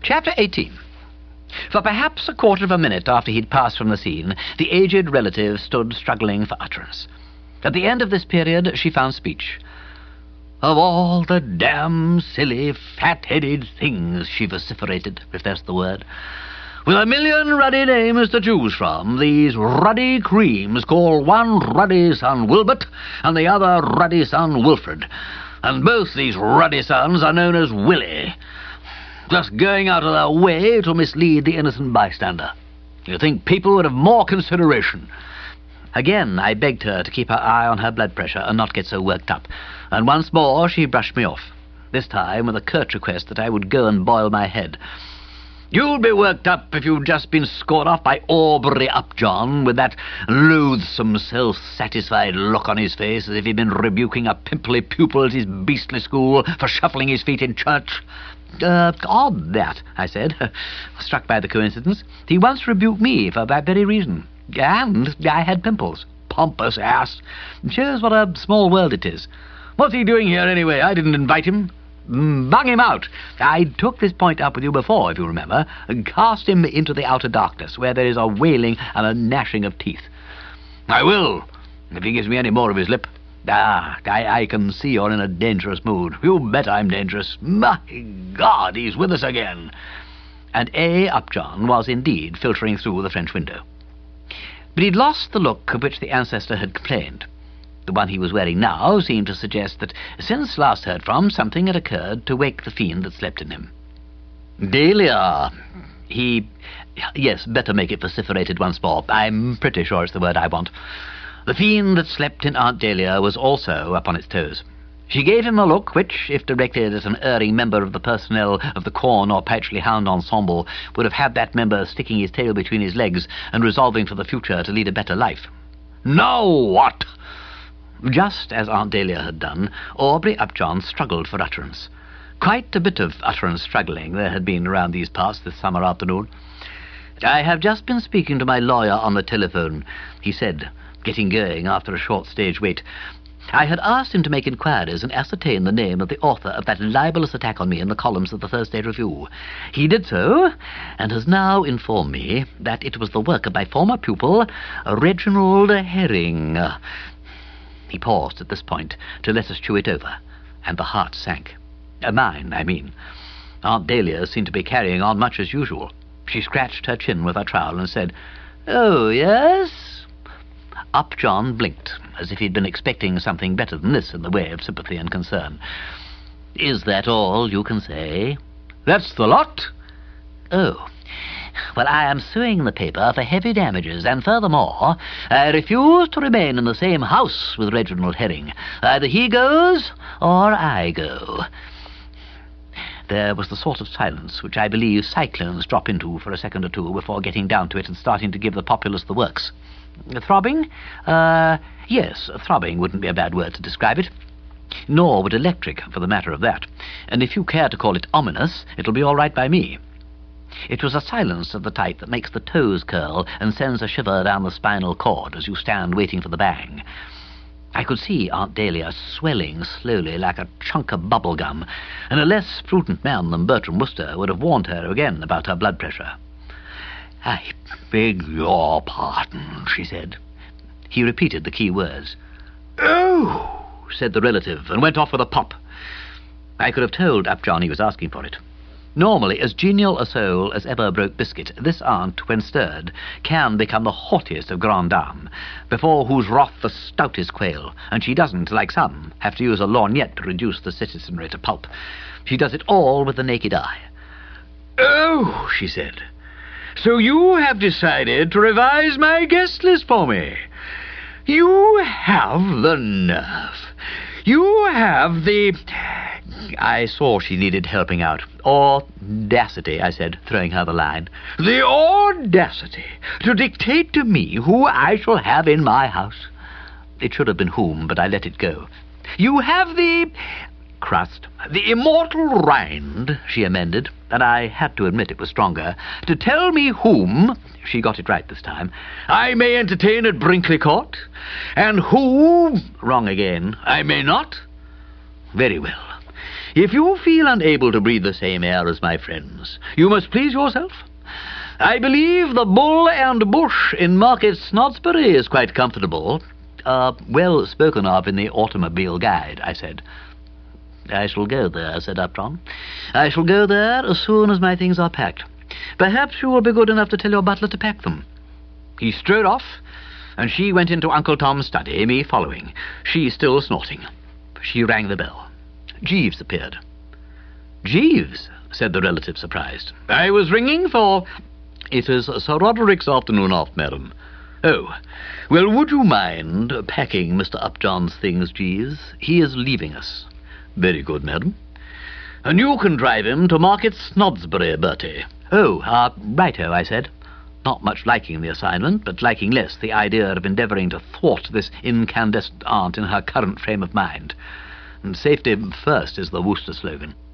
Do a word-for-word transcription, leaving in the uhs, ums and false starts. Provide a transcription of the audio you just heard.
Chapter eighteen. For perhaps a quarter of a minute after he'd passed from the scene, the aged relative stood struggling for utterance. At the end of this period, she found speech. "Of all the damn silly, fat-headed things," she vociferated, if that's the word. "With a million ruddy names to choose from, these ruddy creams call one ruddy son Wilbert and the other ruddy son Wilfred. And both these ruddy sons are known as Willie. Just going out of their way to mislead the innocent bystander. You'd think people would have more consideration." Again I begged her to keep her eye on her blood pressure and not get so worked up, and once more she brushed me off, this time with a curt request that I would go and boil my head. "You'll be worked up if you've just been scored off by Aubrey Upjohn, with that loathsome, self-satisfied look on his face, as if he'd been rebuking a pimply pupil at his beastly school for shuffling his feet in church." Uh, odd that, I said, struck by the coincidence. He once rebuked me for that very reason. And I had pimples. Pompous ass. Shows what a small world it is. "What's he doing here, anyway? I didn't invite him." "Bung him out. I took this point up with you before, if you remember, and cast him into the outer darkness, where there is a wailing and a gnashing of teeth." "I will, if he gives me any more of his lip." Ah, I, I can see you're in a dangerous mood. You bet I'm dangerous. My God, he's with us again." And A. Upjohn was indeed filtering through the French window. But he'd lost the look of which the ancestor had complained. The one he was wearing now seemed to suggest that, since last heard from, something had occurred to wake the fiend that slept in him. "Dahlia," he... Yes, better make it vociferated once more. I'm pretty sure it's the word I want. The fiend that slept in Aunt Dahlia was also up on its toes. She gave him a look which, if directed at an erring member of the personnel of the Corn or Pytchley Hound Ensemble, would have had that member sticking his tail between his legs and resolving for the future to lead a better life. "Now what?" Just as Aunt Dahlia had done, Aubrey Upjohn struggled for utterance. Quite a bit of utterance struggling there had been around these parts this summer afternoon. "I have just been speaking to my lawyer on the telephone," he said, getting going after a short stage wait. "I had asked him to make inquiries and ascertain the name of the author of that libelous attack on me in the columns of the Thursday Review. He did so, and has now informed me that it was the work of my former pupil, Reginald Herring." He paused at this point to let us chew it over, and the heart sank. Uh, mine, I mean. Aunt Dahlia seemed to be carrying on much as usual. She scratched her chin with her trowel and said, "Oh, yes?" Upjohn blinked, as if he'd been expecting something better than this in the way of sympathy and concern. "Is that all you can say?" "That's the lot." "Oh. Well, I am suing the paper for heavy damages, and furthermore, I refuse to remain in the same house with Reginald Herring. Either he goes, or I go." There was the sort of silence which I believe cyclones drop into for a second or two before getting down to it and starting to give the populace the works. Throbbing? Uh, yes, throbbing wouldn't be a bad word to describe it. Nor would electric, for the matter of that. And if you care to call it ominous, it'll be all right by me. It was a silence of the type that makes the toes curl and sends a shiver down the spinal cord as you stand waiting for the bang. I could see Aunt Dahlia swelling slowly like a chunk of bubble gum, and a less prudent man than Bertram Wooster would have warned her again about her blood pressure. "I beg your pardon," she said. He repeated the key words. "Oh," said the relative, and went off with a pop. I could have told Upjohn he was asking for it. Normally, as genial a soul as ever broke biscuit, this aunt, when stirred, can become the haughtiest of grand dames, before whose wrath the stoutest quail, and she doesn't, like some, have to use a lorgnette to reduce the citizenry to pulp. She does it all with the naked eye. "Oh," she said, "so you have decided to revise my guest list for me. You have the nerve. You have the..." I saw she needed helping out. "Audacity," I said, throwing her the line. "The audacity to dictate to me who I shall have in my house." It should have been whom, but I let it go. "You have the..." crust. "The immortal rind," she amended, and I had to admit it was stronger, "to tell me whom," she got it right this time, "I may entertain at Brinkley Court, and who," wrong again, "I may not." Very well. If you feel unable to breathe the same air as my friends, you must please yourself. I believe the Bull and Bush in Market Snodsbury is quite comfortable. Uh, well spoken of in the Automobile Guide, I said. I shall go there, said Upton. I shall go there as soon as my things are packed. Perhaps you will be good enough to tell your butler to pack them. He strode off, and she went into Uncle Tom's study, me following, she still snorting. She rang the bell. Jeeves appeared. Jeeves, said the relative, surprised. I was ringing for... It is Sir Roderick's afternoon off, madam. Oh, well, would you mind packing Mister Upjohn's things, Jeeves? He is leaving us. Very good, madam. And you can drive him to Market Snodsbury, Bertie. Oh, uh, righto, I said, not much liking the assignment, but liking less the idea of endeavouring to thwart this incandescent aunt in her current frame of mind. And safety first is the Wooster slogan.